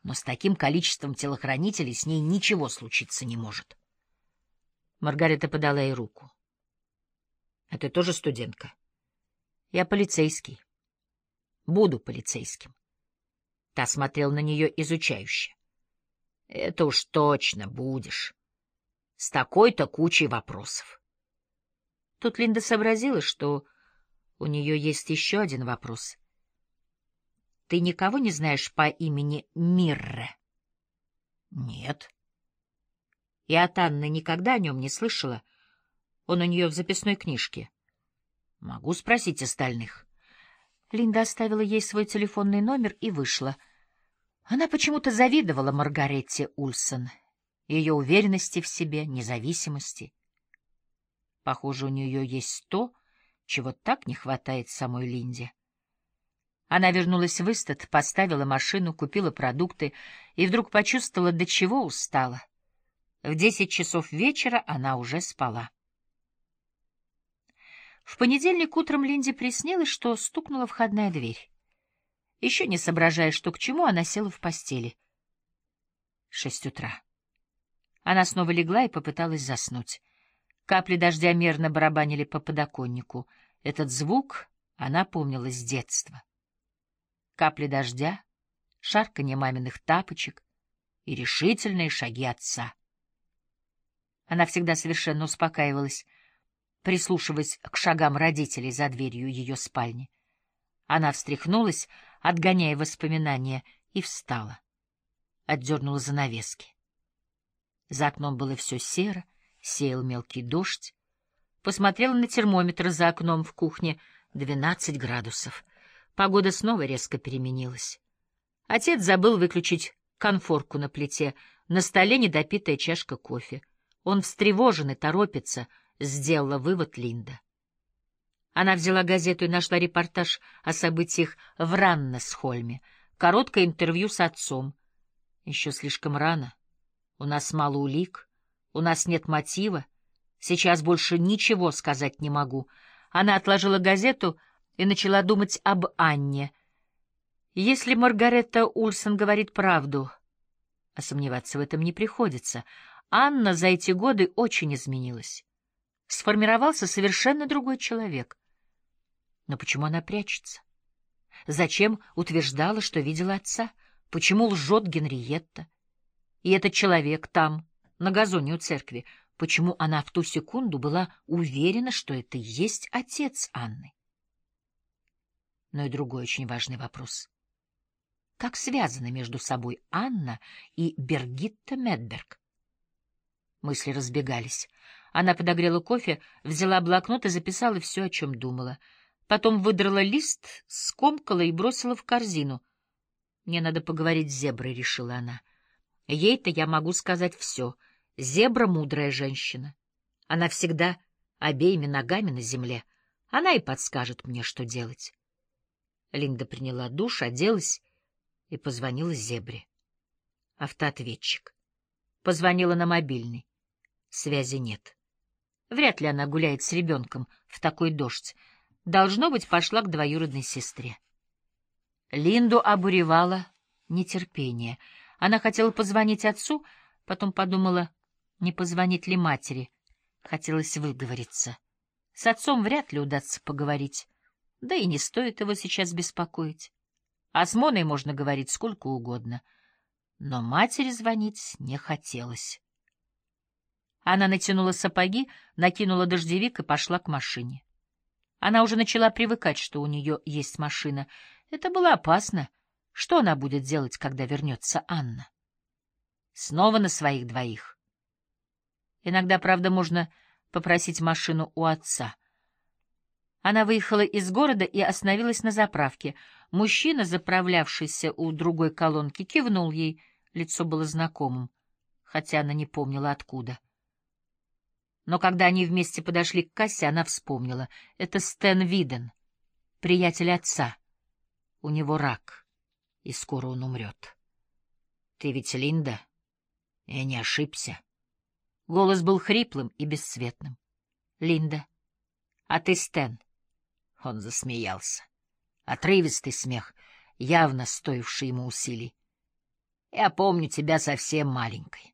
Но с таким количеством телохранителей с ней ничего случиться не может. Маргарета подала ей руку. — А ты тоже студентка? — Я полицейский. Буду полицейским. Та смотрел на нее изучающе. — Это уж точно будешь. С такой-то кучей вопросов. Тут Линда сообразила, что у нее есть еще один вопрос. — Ты никого не знаешь по имени Мирре? — Нет. — И от Анны никогда о нем не слышала? Он у нее в записной книжке. — Могу спросить остальных. Линда оставила ей свой телефонный номер и вышла. Она почему-то завидовала Маргарете Ульсон, ее уверенности в себе, независимости. Похоже, у нее есть то, чего так не хватает самой Линде. Она вернулась в Истед, поставила машину, купила продукты и вдруг почувствовала, до чего устала. В 10 часов вечера она уже спала. В понедельник утром Линде приснилось, что стукнула входная дверь. Еще не соображая, что к чему, она села в постели. 6 утра. Она снова легла и попыталась заснуть. Капли дождя мерно барабанили по подоконнику. Этот звук она помнила с детства. Капли дождя, шарканье маминых тапочек и решительные шаги отца. Она всегда совершенно успокаивалась, прислушиваясь к шагам родителей за дверью ее спальни. Она встряхнулась, отгоняя воспоминания, и встала. Отдернула занавески. За окном было все серо, сеял мелкий дождь. Посмотрела на термометр за окном в кухне — 12 градусов. Погода снова резко переменилась. Отец забыл выключить конфорку на плите, на столе недопитая чашка кофе. Он встревожен и торопится, сделала вывод Линда. Она взяла газету и нашла репортаж о событиях в Раннесхольме, короткое интервью с отцом. Еще слишком рано. У нас мало улик, у нас нет мотива. Сейчас больше ничего сказать не могу. Она отложила газету и начала думать об Анне. Если Маргарета Ульсон говорит правду, а сомневаться в этом не приходится, Анна за эти годы очень изменилась. Сформировался совершенно другой человек. Но почему она прячется? Зачем утверждала, что видела отца? Почему лжет Генриетта? И этот человек там, на газоне у церкви, почему она в ту секунду была уверена, что это и есть отец Анны? Но и другой очень важный вопрос. Как связаны между собой Анна и Бергитта Медберг? Мысли разбегались. Она подогрела кофе, взяла блокнот и записала все, о чем думала. Потом выдрала лист, скомкала и бросила в корзину. «Мне надо поговорить с Зеброй», — решила она. «Ей-то я могу сказать все. Зебра — мудрая женщина. Она всегда обеими ногами на земле. Она и подскажет мне, что делать». Линда приняла душ, оделась и позвонила Зебре. Автоответчик. Позвонила на мобильный. Связи нет. Вряд ли она гуляет с ребенком в такой дождь. Должно быть, пошла к двоюродной сестре. Линду обуревало нетерпение. Она хотела позвонить отцу, потом подумала, не позвонить ли матери. Хотелось выговориться. С отцом вряд ли удастся поговорить, да и не стоит его сейчас беспокоить. А с Моной можно говорить сколько угодно. Но матери звонить не хотелось. Она натянула сапоги, накинула дождевик и пошла к машине. Она уже начала привыкать, что у нее есть машина. Это было опасно. Что она будет делать, когда вернется Анна? Снова на своих двоих. Иногда, правда, можно попросить машину у отца. Она выехала из города и остановилась на заправке. Мужчина, заправлявшийся у другой колонки, кивнул ей. Лицо было знакомым, хотя она не помнила, откуда. Но когда они вместе подошли к кассе, она вспомнила. Это Стэн Виден, приятель отца. У него рак, и скоро он умрет. — Ты ведь Линда? Я не ошибся. Голос был хриплым и бесцветным. — Линда. А ты Стэн? Он засмеялся. Отрывистый смех, явно стоивший ему усилий. Я помню тебя совсем маленькой.